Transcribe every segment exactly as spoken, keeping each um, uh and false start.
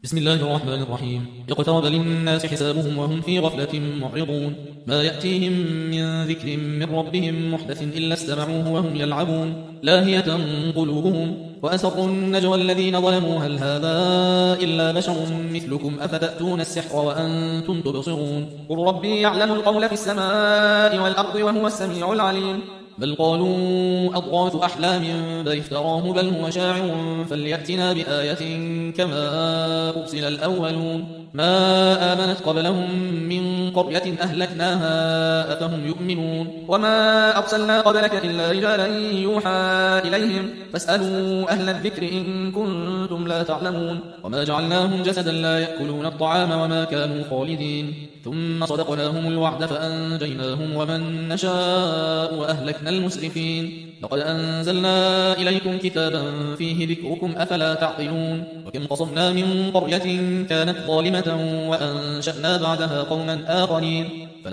بسم الله الرحمن الرحيم. اقترب للناس حسابهم وهم في غفلة معرضون. ما يأتيهم من ذكر من ربهم محدث إلا استمعوه وهم يلعبون لاهية قلوبهم وأسروا النجوى الذين ظلموا هل هذا إلا بشر مثلكم أفتأتون السحر وأنتم تبصرون. قل ربي يعلم القول في السماء والأرض وهو السميع العليم. بل قالوا أضغاث أحلام بل افتراه بل هو شاعر فليأتنا بآية كما أرسل الأولون. ما آمنت قبلهم من قرية أهلكناها أفهم يؤمنون. وما أرسلنا قبلك إلا رجالا يوحى إليهم فاسألوا أهل الذكر إن كنتم لا تعلمون. وما جعلناهم جسدا لا يأكلون الطعام وما كانوا خالدين ثم صدقناهم الوعد فأنجيناهم ومن نشاء وأهلكنا المسرفين. لقد أنزلنا إليكم كتابا فيه ذكركم أفلا تعقلون. وكم قصمنا من قرية كانت ظالمة وأنشأنا بعدها قوما آخرين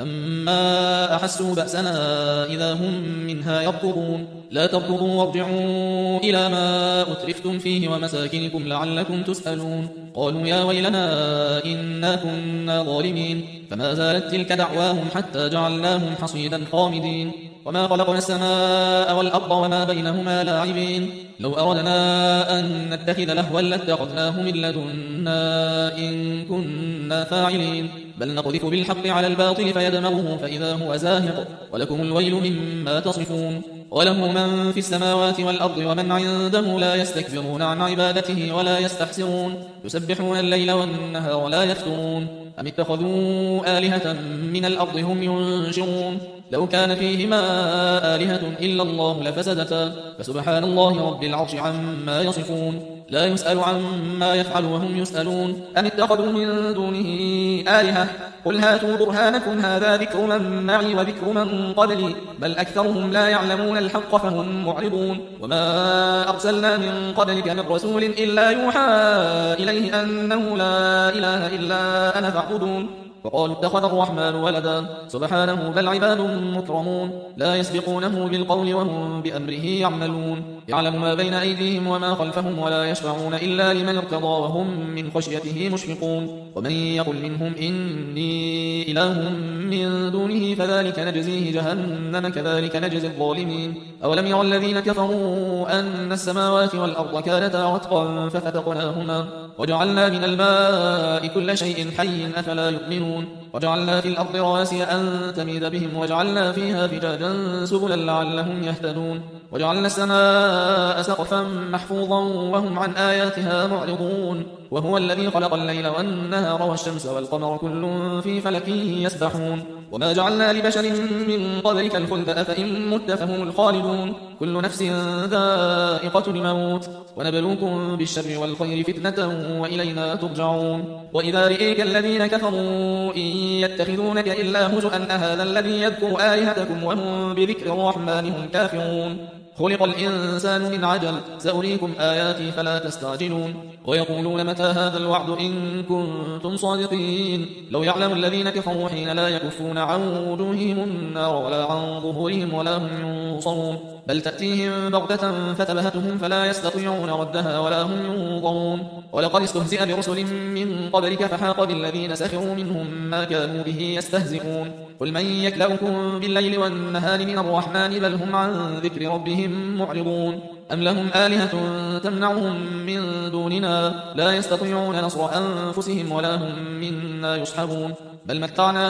فلما أحسوا بأسنا إذا هم منها يركضون. لا تركضوا وارجعوا إلى ما أترفتم فيه ومساكنكم لعلكم تسألون. قالوا يا ويلنا إنا كنا ظالمين فما زالت تلك دعواهم حتى جعلناهم حصيدا خامدين. وما خلقنا السماء والأرض وما بينهما لاعبين. لو أردنا أن نتخذ لهوا لاتخذناه من لدنا إن كنا فاعلين. بل نقذف بالحق على الباطل فيدمغه فإذا هو زاهق ولكم الويل مما تصفون. وله من في السماوات والأرض ومن عنده لا يستكبرون عن عبادته ولا يستحسرون. يسبحون الليل والنهار لا يفترون. أم اتخذوا آلهة من الأرض هم ينشرون. لو كان فيهما آلهة إلا الله لفسدتا فسبحان الله رب العرش عما يصفون. لا يسأل عما يفعل وهم يسألون. أم اتخذوا من دونه آلهة قل هاتوا برهانكم هذا ذكر من معي وذكر من قبلي بل أكثرهم لا يعلمون الحق فهم معرضون. وما أرسلنا من قبلك من رسول إلا يوحى إليه أنه لا إله إلا أنا فاعبدون. وقالوا اتخذ الرحمن ولدا سبحانه بل عباد مكرمون لا يسبقونه بالقول وهم بأمره يعملون. يعلم ما بين أيديهم وما خلفهم ولا يشفعون إلا لمن ارتضى وهم من خشيته مشفقون. ومن يقل منهم إني إله من دونه فذلك نجزيه جهنم كذلك نجزي الظالمين. أولم يرى الذين كفروا أن السماوات والأرض كانتا رتقا ففتقناهما وجعلنا من الماء كل شيء حي أفلا يؤمنون. وجعلنا في الأرض رواسي أن تميد بهم وجعلنا فيها فجاجا سبلا لعلهم يهتدون. وجعلنا السماء سقفا محفوظا وهم عن آياتها معرضون. وهو الذي خلق الليل والنهار والشمس والقمر كل في فلك يسبحون. وما جعلنا لبشر من قبلك الخلد أفإن مت فهم الخالدون. كل نفس ذائقة الموت ونبلوكم بالشر والخير فتنة وإلينا ترجعون. وإذا رئيك الذين كفروا إن يتخذونك إلا هزؤا أهذا الذي يذكر آلهتكم وهم بذكر الرحمن هم كافرون. خلق الإنسان من عجل سأريكم آياتي فلا تستعجلون. ويقولون متى هذا الوعد إن كنتم صادقين. لو يعلم الذين كفروا حين لا يكفون عن وجوههم النار ولا عن ظهورهم ولا هم ينصرون. بل تأتيهم بغتة فتبهتهم فلا يستطيعون ردها ولا هم ينظرون. ولقد استهزئ برسل من قبلك فحاق بالذين سخروا منهم ما كانوا به يستهزئون. قل من يكلؤكم بالليل والنهار من الرحمن بل هم عن ذكر ربهم معرضون. أم لهم آلهة تمنعهم من دوننا لا يستطيعون نصر أنفسهم ولا هم منا يصحبون. بل متعنا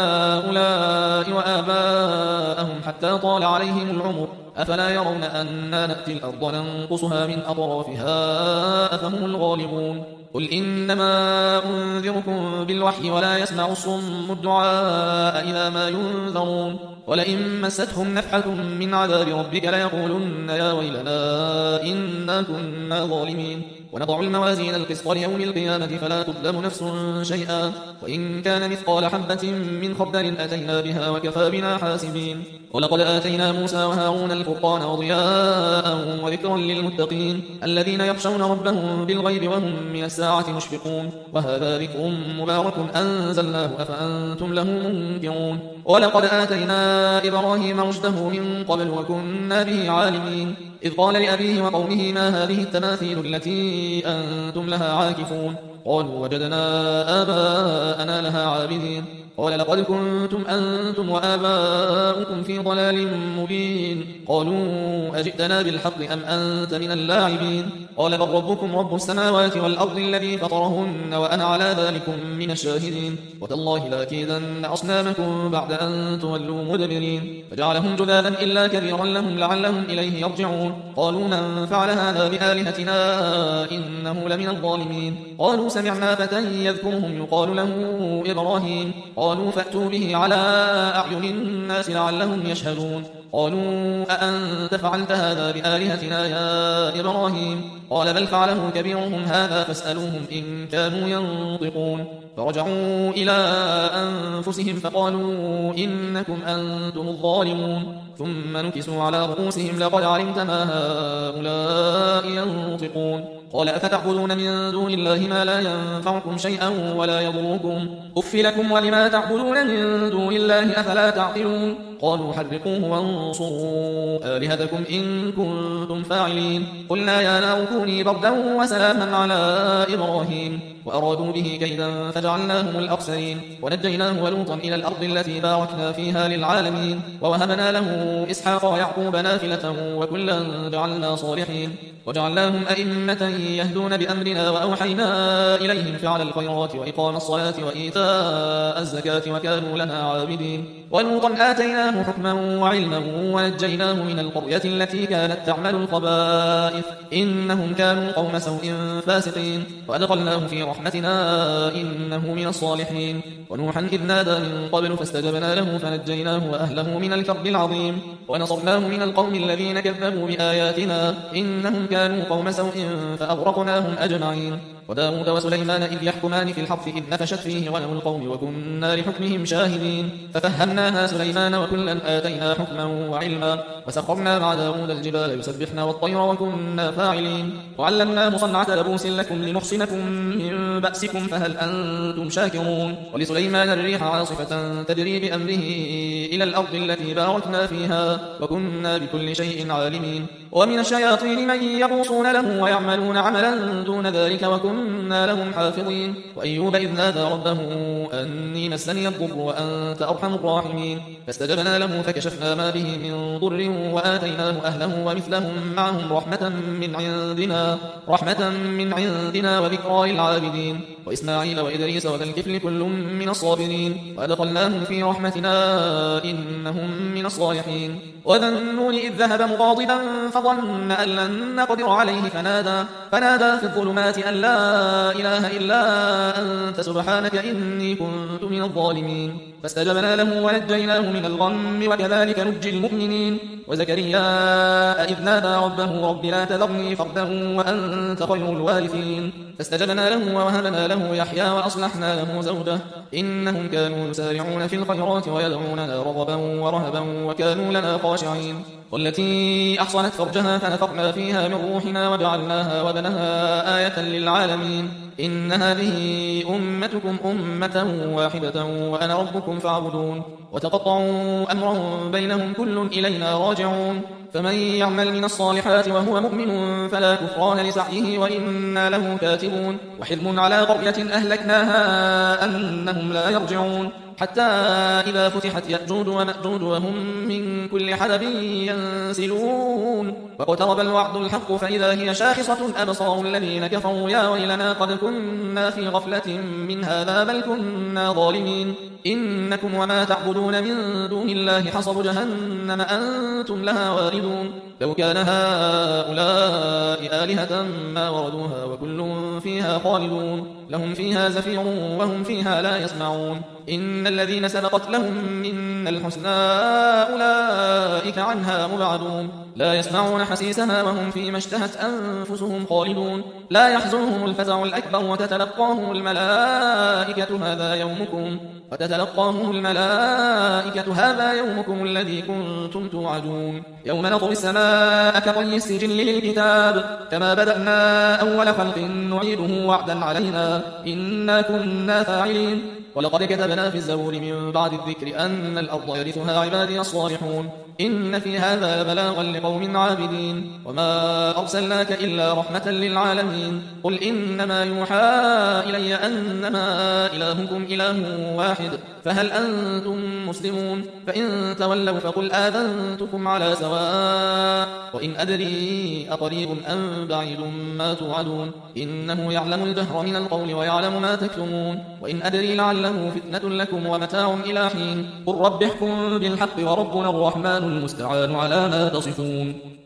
هؤلاء وآباءهم حتى طال عليهم العمر أفلا يرون أنا نأتي الأرض ننقصها من أطرافها أفهم الغالبون. قل إنما أنذركم بالوحي ولا يسمع الصم الدعاء إذا ما ينذرون. ولئن مستهم نفحة من عذاب ربك ليقولن يا ويلنا إنا كنا ظالمين. ونضع الموازين القسط ليوم القيامة فلا تظلم نفس شيئا وإن كان مثقال حبة من خردل أتينا بها وكفى بنا حاسبين. ولقد آتينا موسى وهارون الفرقان وضياء وذكرا للمتقين الذين يخشون ربهم بالغيب وهم من الساعة مشفقون. وهذا ذكر مبارك أنزلناه أفأنتم له منكرون. ولقد آتينا إبراهيم رشده من قبل وكنا به عالمين. إذ قال لأبيه وقومه ما هذه التماثيل التي أنتم لها عاكفون قالوا وجدنا آباءنا لها عابدين قال لقد كنتم أنتم وآباؤكم في ضلال مبين قالوا أجئتنا بالحق أم أنت من اللاعبين قال بل ربكم رب السماوات والأرض الذي فطرهن وأنا على ذلكم من الشاهدين وتالله لأكيدن أصنامكم بعد أن تولوا مدبرين فجعلهم جذاذا إلا كبيرا لهم لعلهم إليه يرجعون قالوا من فعل هذا بآلهتنا إنه لمن الظالمين قالوا سمعنا فتى يذكرهم يقال له إبراهيم قالوا فأتوا به على أعين الناس لعلهم يشهدون قالوا أأنت فعلت هذا بآلهتنا يا إبراهيم قال بل فعله كبيرهم هذا فاسألوهم إن كانوا ينطقون فرجعوا إلى أنفسهم فقالوا إنكم أنتم الظالمون ثم نكسوا على رؤوسهم لقد علمت ما هؤلاء ينطقون قال أفتعبدون من دون الله ما لا ينفعكم شيئا ولا يضركم أف لكم ولما تعبدون من دون الله أفلا تعقلون قالوا حرقوه وانصروا آلهتكم إن كنتم فاعلين قلنا يا نار كوني بردا وسلاما على إبراهيم وأرادوا به كيدا فجعلناهم الأخسرين ونجيناه ولوطا إلى الأرض التي باركنا فيها للعالمين ووهبنا له إسحاق ويعقوب نافلة وكلا جعلنا صالحين وجعلناهم أئمة يهدون بأمرنا وأوحينا إليهم فعل الخيرات وإقام الصلاة وإيتاء الزكاة وكانوا لنا عابدين ولوطا آتيناه حكما وعلما ونجيناه من القرية التي كانت تعمل الخبائث إنهم كانوا قوم سوء فاسقين وأدخلناه في رحمتنا إنه من الصالحين ونوحا إذ نادى من قبل فاستجبنا له فنجيناه وأهله من الكرب العظيم ونصرناه من القوم الذين كذبوا بآياتنا إنهم كانوا قوم سوء فأغرقناهم أجمعين وداود وسليمان إذ يحكمان في الحرث إذ نفشت فيه غنم القوم وكنا لحكمهم شاهدين ففهمناها سليمان وكلا آتينا حكما وعلما وسخرنا مع داود الجبال يسبحن والطير وكنا فاعلين وعلمناه صنعة لبوس لكم لنحصنكم من بأسكم فهل أنتم شاكرون ولسليمان الريح عاصفة تجري بأمره إلى الأرض التي باركنا فيها وكنا بكل شيء عالمين ومن الشياطين من يغوصون له ويعملون عملا دون ذلك وكنا لهم حافظين وأيوب إذ نادى ربه أني مسني الضر وأنت أرحم الراحمين فاستجبنا له فكشفنا ما به من ضر وآتيناه أهله ومثلهم معهم رحمة من عندنا رحمة من عندنا وذكرى للعابدين وإسماعيل وإدريس وذا الكفل كل من الصابرين وأدخلناهم في رحمتنا إنهم من الصالحين وذا النون إذ ذهب مغاضبا فظن أن لن نقدر عليه فنادى فنادى في الظلمات أن لا إله إلا أنت سبحانك إني كنت من الظالمين فاستجبنا له ونجيناه من الغم وكذلك نجي المؤمنين وزكريا إذ نادى ربه رب لا تذرني فردا وأنت خير الوارثين فاستجبنا له ووهبنا له يحيى وأصلحنا له زوجه إنهم كانوا يسارعون في الخيرات ويدعوننا رغبا ورهبا وكانوا لنا خاشعين والتي أحصنت فرجها فنفخنا فيها من روحنا وجعلناها وابنها آية للعالمين إن هذه أمتكم أمة واحدة وأنا ربكم فاعبدون وتقطعوا أمرهم بينهم كل إلينا راجعون فمن يعمل من الصالحات وهو مؤمن فلا كفران لسعيه وإنا له كاتبون وحلم على قرية أهلكناها أنهم لا يرجعون حتى إذا فتحت يأجوج ومأجوج وهم من كل حدب ينسلون واقترب الوعد الحق فإذا هي شاخصة أبصار الذين كفروا يا ويلنا قد كنا في غفلة من هذا بل كنا ظالمين إنكم وما تعبدون من دون الله حصب جهنم أنتم لها واردون لو كان هؤلاء آلهة ما وردوها وكل فيها خالدون لهم فيها زفير وهم فيها لا يسمعون إن الذين سبقت لهم من الحسنى أولئك عنها مبعدون لا يسمعون حسيسها وهم فيما اشتهت أنفسهم خالدون لا يحزنهم الفزع الأكبر وتتلقاهم الملائكة هذا يومكم وتتلقاهم الملائكة هذا يومكم الذي كنتم توعدون يوم نطوي السماء كطي السجل للكتاب كما بدأنا أول خلق نعيده وعدا علينا إنا كنا فاعلين ولقد كتبنا في الزبور من بعد الذكر أن الأرض يرثها عبادي الصالحون إن في هذا بلاغا لقوم عابدين وما أرسلناك إلا رحمة للعالمين قل إنما يوحى إلي أنما إلهكم إله واحد فهل أنتم مسلمون فإن تولوا فقل آذنتكم على سواء وإن أدري أقريب أم بعيد ما توعدون إنه يعلم الجهر من القول ويعلم ما تكتمون وإن أدري لعله فتنة لكم ومتاع إلى حين قل رب احكم بالحق وربنا الرحمن المستعان على ما تصفون